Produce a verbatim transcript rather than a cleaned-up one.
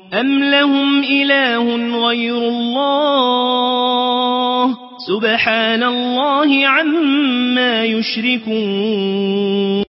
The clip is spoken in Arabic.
أم لهم إله غير الله سبحان الله عما يشركون